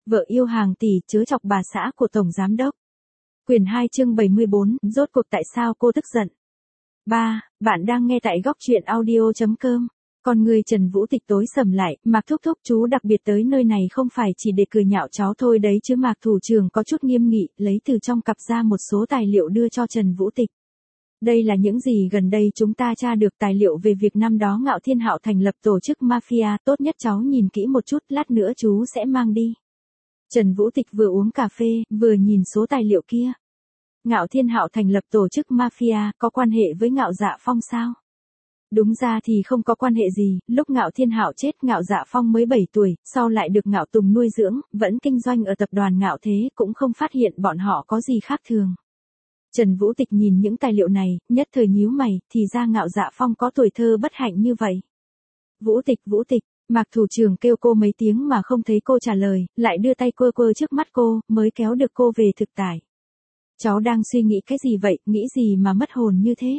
Vợ yêu hàng tỷ chớ chọc bà xã của Tổng Giám đốc. Quyển 2 chương 74, rốt cuộc tại sao cô tức giận? 3. Bạn đang nghe tại góc truyện audio.com. Con người Trần Vũ Tịch tối sầm lại, Mạc Thúc Thúc chú đặc biệt tới nơi này không phải chỉ để cười nhạo cháu thôi đấy chứ. Mạc thủ trưởng có chút nghiêm nghị, lấy từ trong cặp ra một số tài liệu đưa cho Trần Vũ Tịch. Đây là những gì gần đây chúng ta tra được tài liệu về việc năm đó Ngạo Thiên Hạo thành lập tổ chức mafia, tốt nhất cháu nhìn kỹ một chút, lát nữa chú sẽ mang đi. Trần Vũ Tịch vừa uống cà phê, vừa nhìn số tài liệu kia. Ngạo Thiên Hạo thành lập tổ chức mafia, có quan hệ với Ngạo Dạ Phong sao? Đúng ra thì không có quan hệ gì, lúc Ngạo Thiên Hạo chết Ngạo Dạ Phong mới 7 tuổi, sau lại được Ngạo Tùng nuôi dưỡng, vẫn kinh doanh ở tập đoàn Ngạo Thế, cũng không phát hiện bọn họ có gì khác thường. Trần Vũ Tịch nhìn những tài liệu này, nhất thời nhíu mày, thì ra Ngạo Dạ Phong có tuổi thơ bất hạnh như vậy. Vũ Tịch, Mạc thủ trưởng kêu cô mấy tiếng mà không thấy cô trả lời, lại đưa tay quơ quơ trước mắt cô, mới kéo được cô về thực tại. Cháu đang suy nghĩ cái gì vậy, nghĩ gì mà mất hồn như thế?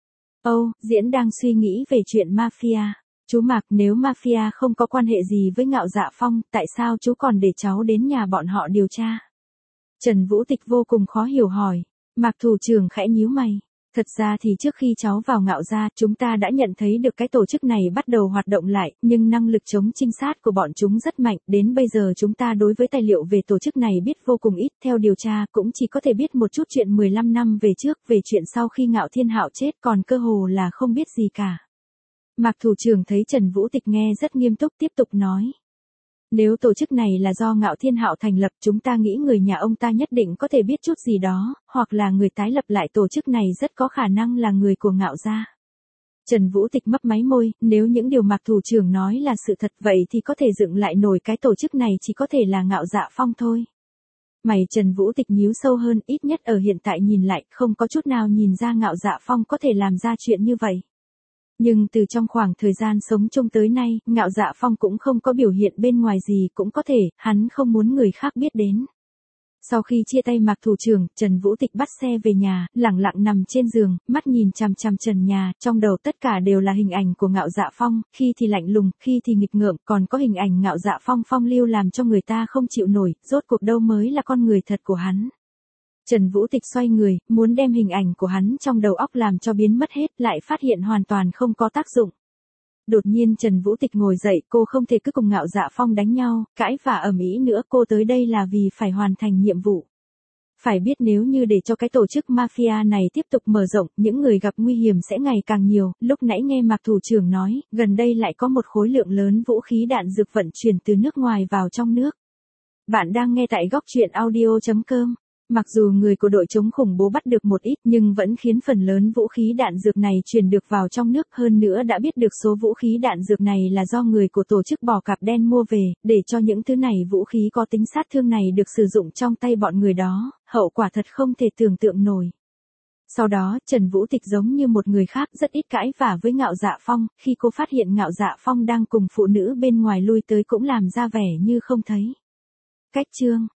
Diễn đang suy nghĩ về chuyện mafia. Chú Mạc, nếu mafia không có quan hệ gì với Ngạo Dạ Phong, tại sao chú còn để cháu đến nhà bọn họ điều tra? Trần Vũ Tịch vô cùng khó hiểu hỏi. Mạc thủ trưởng khẽ nhíu mày. Thật ra thì trước khi cháu vào Ngạo gia, chúng ta đã nhận thấy được cái tổ chức này bắt đầu hoạt động lại, nhưng năng lực chống trinh sát của bọn chúng rất mạnh, đến bây giờ chúng ta đối với tài liệu về tổ chức này biết vô cùng ít, theo điều tra cũng chỉ có thể biết một chút chuyện 15 năm về trước, về chuyện sau khi Ngạo Thiên Hạo chết còn cơ hồ là không biết gì cả. Mạc thủ trưởng thấy Trần Vũ Tịch nghe rất nghiêm túc tiếp tục nói. Nếu tổ chức này là do Ngạo Thiên Hạo thành lập, chúng ta nghĩ người nhà ông ta nhất định có thể biết chút gì đó, hoặc là người tái lập lại tổ chức này rất có khả năng là người của Ngạo gia. Trần Vũ Tịch mấp máy môi, nếu những điều Mạc thủ trưởng nói là sự thật vậy thì có thể dựng lại nổi cái tổ chức này chỉ có thể là Ngạo Dạ Phong thôi. Mày Trần Vũ Tịch nhíu sâu hơn, ít nhất ở hiện tại nhìn lại, không có chút nào nhìn ra Ngạo Dạ Phong có thể làm ra chuyện như vậy. Nhưng từ trong khoảng thời gian sống chung tới nay, Ngạo Dạ Phong cũng không có biểu hiện bên ngoài gì, cũng có thể, hắn không muốn người khác biết đến. Sau khi chia tay Mạc thủ trưởng, Trần Vũ Tịch bắt xe về nhà, lẳng lặng nằm trên giường, mắt nhìn chằm chằm trần nhà, trong đầu tất cả đều là hình ảnh của Ngạo Dạ Phong, khi thì lạnh lùng, khi thì nghịch ngợm, còn có hình ảnh Ngạo Dạ Phong phong lưu làm cho người ta không chịu nổi, rốt cuộc đâu mới là con người thật của hắn. Trần Vũ Tịch xoay người, muốn đem hình ảnh của hắn trong đầu óc làm cho biến mất hết, lại phát hiện hoàn toàn không có tác dụng. Đột nhiên Trần Vũ Tịch ngồi dậy, cô không thể cứ cùng Ngạo Dạ Phong đánh nhau, cãi vã ầm ĩ nữa, cô tới đây là vì phải hoàn thành nhiệm vụ. Phải biết nếu như để cho cái tổ chức mafia này tiếp tục mở rộng, những người gặp nguy hiểm sẽ ngày càng nhiều. Lúc nãy nghe Mạc thủ trưởng nói, gần đây lại có một khối lượng lớn vũ khí đạn dược vận chuyển từ nước ngoài vào trong nước. Bạn đang nghe tại góc truyện audio.com. Mặc dù người của đội chống khủng bố bắt được một ít nhưng vẫn khiến phần lớn vũ khí đạn dược này truyền được vào trong nước, hơn nữa đã biết được số vũ khí đạn dược này là do người của tổ chức bò cạp đen mua về, để cho những thứ này vũ khí có tính sát thương này được sử dụng trong tay bọn người đó, hậu quả thật không thể tưởng tượng nổi. Sau đó, Trần Vũ Tịch giống như một người khác rất ít cãi vã với Ngạo Dạ Phong, khi cô phát hiện Ngạo Dạ Phong đang cùng phụ nữ bên ngoài lui tới cũng làm ra vẻ như không thấy. Cách chương